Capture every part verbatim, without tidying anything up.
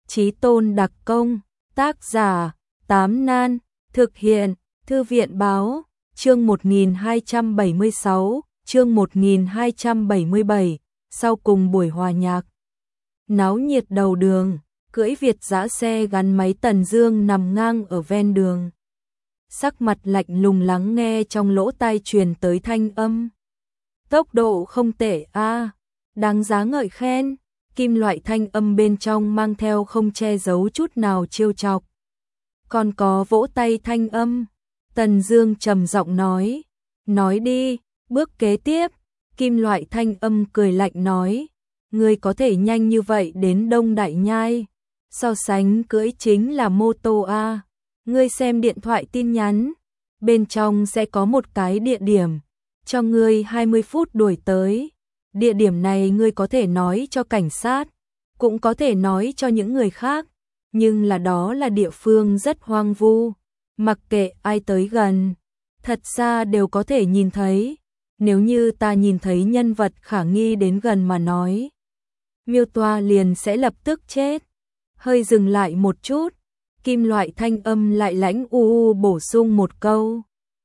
Chí tôn đặc công, tác giả, Tám Nan, thực hiện, Thư viện báo, chương một nghìn hai trăm bảy mươi sáu, chương một nghìn hai trăm bảy mươi bảy, sau cùng buổi hòa nhạc. Náo nhiệt đầu đường, cưỡi Việt dã xe gắn máy Tần Dương nằm ngang ở ven đường. Sắc mặt lạnh lùng lắng nghe trong lỗ tai truyền tới thanh âm. Tốc độ không tệ a, đáng giá ngợi khen. Kim loại thanh âm bên trong mang theo không che giấu chút nào trêu chọc. Còn có vỗ tay thanh âm. Tần Dương trầm giọng nói, nói đi, bước kế tiếp. Kim loại thanh âm cười lạnh nói, ngươi có thể nhanh như vậy đến Đông Đại Nhai, so sánh cưỡi chính là mô tô a. Ngươi xem điện thoại tin nhắn, bên trong sẽ có một cái địa điểm, cho ngươi hai mươi phút đuổi tới. Địa điểm này ngươi có thể nói cho cảnh sát, cũng có thể nói cho những người khác, nhưng là đó là địa phương rất hoang vu, mặc kệ ai tới gần, thật ra đều có thể nhìn thấy. Nếu như ta nhìn thấy nhân vật khả nghi đến gần mà nói, Miêu Toa liền sẽ lập tức chết. Hơi dừng lại một chút, kim loại thanh âm lại lãnh u u bổ sung một câu.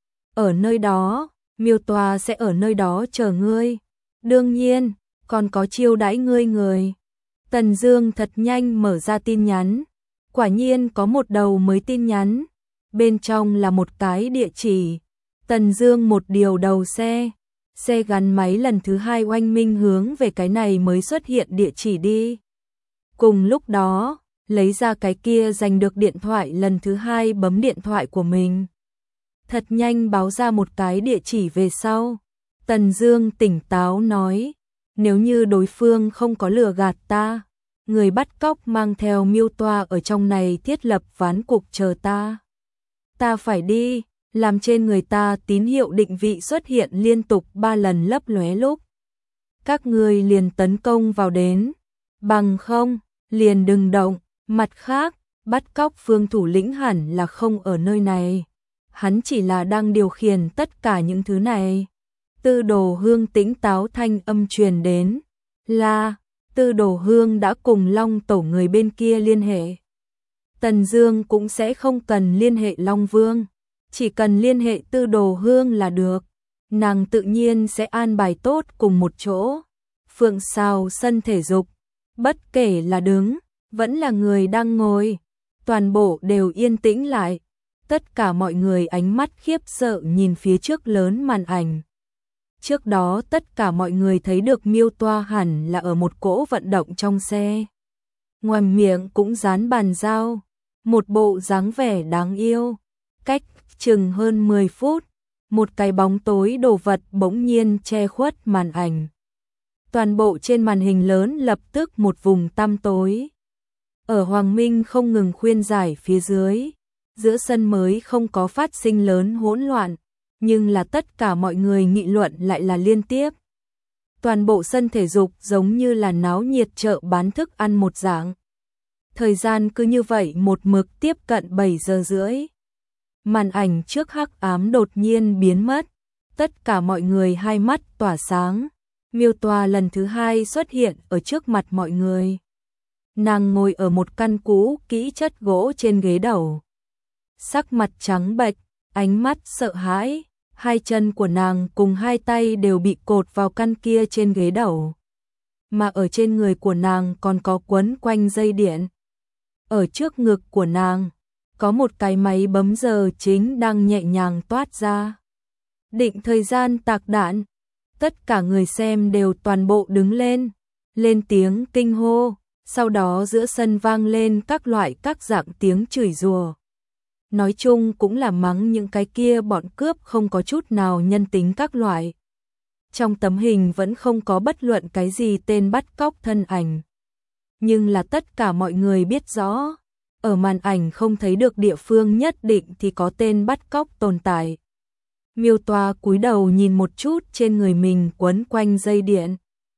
Ở nơi đó, Miêu Toa sẽ ở nơi đó chờ ngươi. Đương nhiên, còn có chiêu đãi ngươi người. Tần Dương thật nhanh mở ra tin nhắn. Quả nhiên có một đầu mới tin nhắn. Bên trong là một cái địa chỉ. Tần Dương một điều đầu xe. Xe gắn máy lần thứ hai oanh minh hướng về cái này mới xuất hiện địa chỉ đi. Cùng lúc đó, lấy ra cái kia giành được điện thoại lần thứ hai bấm điện thoại của mình. Thật nhanh báo ra một cái địa chỉ về sau. Tần Dương tỉnh táo nói, nếu như đối phương không có lừa gạt ta, người bắt cóc mang theo Miêu Toa ở trong này thiết lập ván cục chờ ta. Ta phải đi, làm trên người ta tín hiệu định vị xuất hiện liên tục ba lần lấp lóe lúc. Các ngươi liền tấn công vào đến, bằng không, liền đừng động. Mặt khác, bắt cóc Phương thủ lĩnh hẳn là không ở nơi này. Hắn chỉ là đang điều khiển tất cả những thứ này. Tư Đồ Hương tĩnh táo thanh âm truyền đến, là Tư Đồ Hương đã cùng Long Tổ người bên kia liên hệ. Tần Dương cũng sẽ không cần liên hệ Long Vương, chỉ cần liên hệ Tư Đồ Hương là được. Nàng tự nhiên sẽ an bài tốt cùng một chỗ. Phượng Sào sân thể dục, bất kể là đứng, vẫn là người đang ngồi, toàn bộ đều yên tĩnh lại. Tất cả mọi người ánh mắt khiếp sợ nhìn phía trước lớn màn ảnh. Trước đó tất cả mọi người thấy được Miêu Toa hẳn là ở một cỗ vận động trong xe. Ngoài miệng cũng dán bàn dao, một bộ dáng vẻ đáng yêu. Cách chừng hơn mười phút, một cái bóng tối đồ vật bỗng nhiên che khuất màn ảnh. Toàn bộ trên màn hình lớn lập tức một vùng tăm tối. Ở Hoàng Minh không ngừng khuyên giải phía dưới, giữa sân mới không có phát sinh lớn hỗn loạn, nhưng là tất cả mọi người nghị luận lại là liên tiếp. Toàn bộ sân thể dục giống như là náo nhiệt chợ bán thức ăn một dạng. Thời gian cứ như vậy một mực tiếp cận bảy giờ rưỡi. Màn ảnh trước hắc ám đột nhiên biến mất, tất cả mọi người hai mắt tỏa sáng. Miêu Toa lần thứ hai xuất hiện ở trước mặt mọi người. Nàng ngồi ở một căn cũ kỹ chất gỗ trên ghế đầu. Sắc mặt trắng bệch, ánh mắt sợ hãi, hai chân của nàng cùng hai tay đều bị cột vào căn kia trên ghế đầu. Mà ở trên người của nàng còn có quấn quanh dây điện. Ở trước ngực của nàng, có một cái máy bấm giờ chính đang nhẹ nhàng toát ra. Định thời gian tạc đạn, tất cả người xem đều toàn bộ đứng lên, lên tiếng kinh hô, sau đó giữa sân vang lên các loại các dạng tiếng chửi rủa. Nói chung cũng là mắng những cái kia bọn cướp không có chút nào nhân tính các loại. Trong tấm hình vẫn không có bất luận cái gì tên bắt cóc thân ảnh. Nhưng là tất cả mọi người biết rõ, ở màn ảnh không thấy được địa phương nhất định thì có tên bắt cóc tồn tại. Miêu Toa cúi đầu nhìn một chút trên người mình quấn quanh dây điện.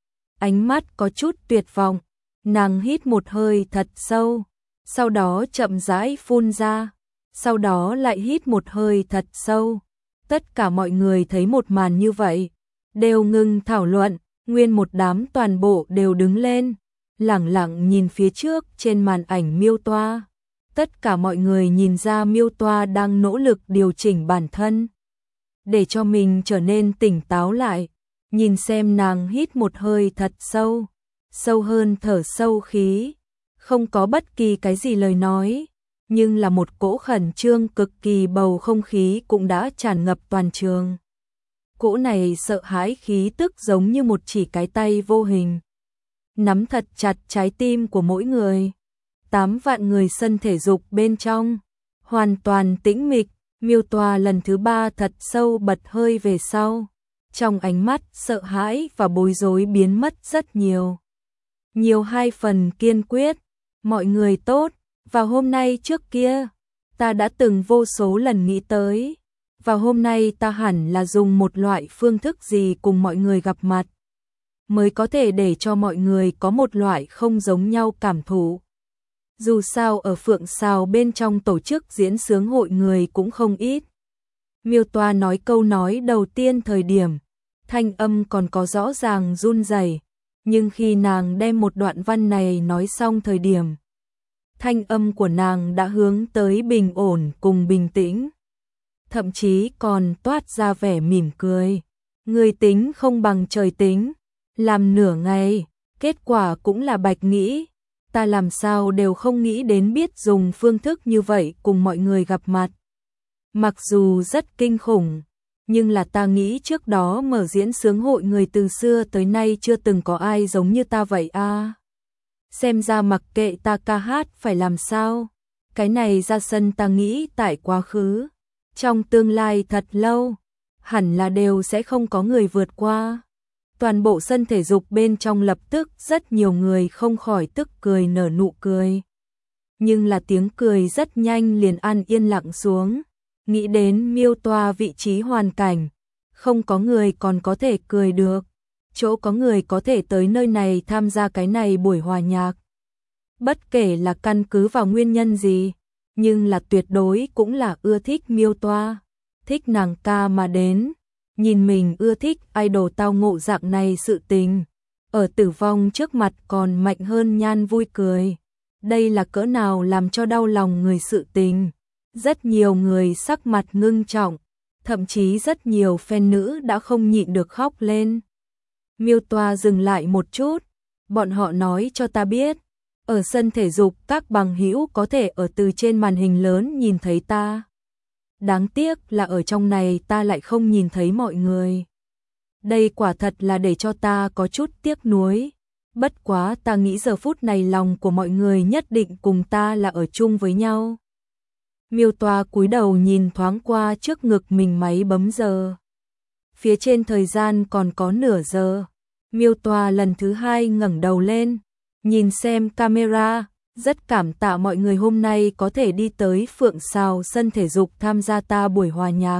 Ánh mắt có chút tuyệt vọng, nàng hít một hơi thật sâu, sau đó chậm rãi phun ra. Sau đó lại hít một hơi thật sâu. Tất cả mọi người thấy một màn như vậy, đều ngừng thảo luận, nguyên một đám toàn bộ đều đứng lên. lẳng lặng nhìn phía trước trên màn ảnh Miêu Toa. Tất cả mọi người nhìn ra Miêu Toa đang nỗ lực điều chỉnh bản thân, để cho mình trở nên tỉnh táo lại. Nhìn xem nàng hít một hơi thật sâu, sâu hơn thở sâu khí, không có bất kỳ cái gì lời nói, nhưng là một cỗ khẩn trương cực kỳ, bầu không khí cũng đã tràn ngập toàn trường. Cỗ này sợ hãi khí tức giống như một chỉ cái tay vô hình, nắm thật chặt trái tim của mỗi người. Tám vạn người sân thể dục bên trong, hoàn toàn tĩnh mịch. Miêu Toa lần thứ ba thật sâu bật hơi về sau, trong ánh mắt sợ hãi và bối rối biến mất rất nhiều. Nhiều hai phần kiên quyết. Mọi người tốt, và hôm nay trước kia, ta đã từng vô số lần nghĩ tới, và hôm nay ta hẳn là dùng một loại phương thức gì cùng mọi người gặp mặt, mới có thể để cho mọi người có một loại không giống nhau cảm thụ. Dù sao ở Phượng Sào bên trong tổ chức diễn xướng hội người cũng không ít. Miêu Toa nói câu nói đầu tiên thời điểm, thanh âm còn có rõ ràng run rẩy, nhưng khi nàng đem một đoạn văn này nói xong thời điểm, thanh âm của nàng đã hướng tới bình ổn cùng bình tĩnh, thậm chí còn toát ra vẻ mỉm cười. Người tính không bằng trời tính, làm nửa ngày, kết quả cũng là bạch nghĩ. Ta làm sao đều không nghĩ đến biết dùng phương thức như vậy cùng mọi người gặp mặt. Mặc dù rất kinh khủng, nhưng là ta nghĩ trước đó mở diễn xướng hội người từ xưa tới nay chưa từng có ai giống như ta vậy a. À, xem ra mặc kệ ta ca hát phải làm sao, cái này ra sân ta nghĩ tại quá khứ, trong tương lai thật lâu, hẳn là đều sẽ không có người vượt qua. Toàn bộ sân thể dục bên trong lập tức rất nhiều người không khỏi tức cười nở nụ cười. Nhưng là tiếng cười rất nhanh liền an yên lặng xuống. Nghĩ đến Miêu Toa vị trí hoàn cảnh, không có người còn có thể cười được. Chỗ có người có thể tới nơi này tham gia cái này buổi hòa nhạc. Bất kể là căn cứ vào nguyên nhân gì, nhưng là tuyệt đối cũng là ưa thích Miêu Toa, thích nàng ca mà đến. Nhìn mình ưa thích idol tao ngộ dạng này sự tình, ở tử vong trước mặt còn mạnh hơn nhan vui cười. Đây là cỡ nào làm cho đau lòng người sự tình. Rất nhiều người sắc mặt ngưng trọng, thậm chí rất nhiều fan nữ đã không nhịn được khóc lên. Miêu Toa dừng lại một chút, bọn họ nói cho ta biết, ở sân thể dục các bằng hữu có thể ở từ trên màn hình lớn nhìn thấy ta. Đáng tiếc là ở trong này ta lại không nhìn thấy mọi người. Đây quả thật là để cho ta có chút tiếc nuối. Bất quá ta nghĩ giờ phút này lòng của mọi người nhất định cùng ta là ở chung với nhau. Miêu Toa cúi đầu nhìn thoáng qua trước ngực mình máy bấm giờ. Phía trên thời gian còn có nửa giờ. Miêu Toa lần thứ hai ngẩng đầu lên, nhìn xem camera. Rất cảm tạ mọi người hôm nay có thể đi tới Phượng Sào sân thể dục tham gia ta buổi hòa nhạc.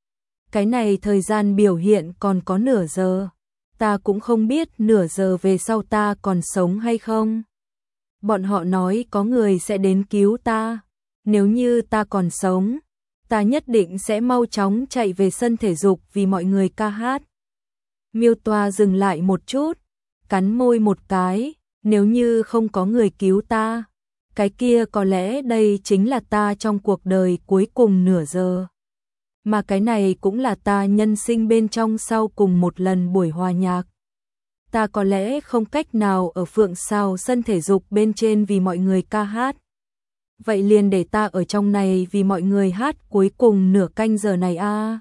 Cái này thời gian biểu hiện còn có nửa giờ. Ta cũng không biết nửa giờ về sau ta còn sống hay không. Bọn họ nói có người sẽ đến cứu ta. Nếu như ta còn sống, ta nhất định sẽ mau chóng chạy về sân thể dục vì mọi người ca hát. Miêu Toa dừng lại một chút, cắn môi một cái. Nếu như không có người cứu ta, cái kia có lẽ đây chính là ta trong cuộc đời cuối cùng nửa giờ. Mà cái này cũng là ta nhân sinh bên trong sau cùng một lần buổi hòa nhạc. Ta có lẽ không cách nào ở Phượng Sào sân thể dục bên trên vì mọi người ca hát. Vậy liền để ta ở trong này vì mọi người hát cuối cùng nửa canh giờ này a. À.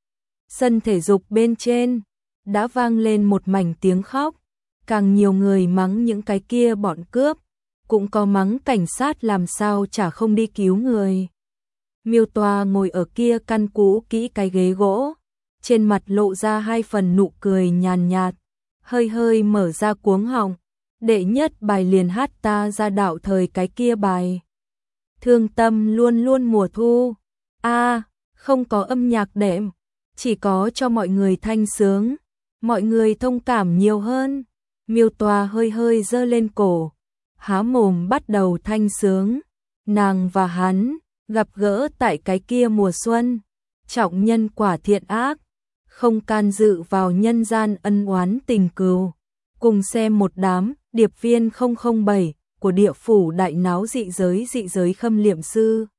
Sân thể dục bên trên đã vang lên một mảnh tiếng khóc. Càng nhiều người mắng những cái kia bọn cướp, cũng có mắng cảnh sát làm sao chả không đi cứu người. Miêu Toa ngồi ở kia căn cũ kỹ cái ghế gỗ, trên mặt lộ ra hai phần nụ cười nhàn nhạt, hơi hơi mở ra cuống họng. Đệ nhất bài liền hát ta ra đạo thời cái kia bài. Thương tâm luôn luôn mùa thu. A, à, không có âm nhạc đệm, chỉ có cho mọi người thanh sướng, mọi người thông cảm nhiều hơn. Miêu Toa hơi hơi giơ lên cổ, há mồm bắt đầu thanh sướng. Nàng và hắn gặp gỡ tại cái kia mùa xuân, trọng nhân quả thiện ác, không can dự vào nhân gian ân oán tình cừu. Cùng xem một đám, điệp viên không không bảy của địa phủ đại náo dị giới dị giới khâm liệm sư.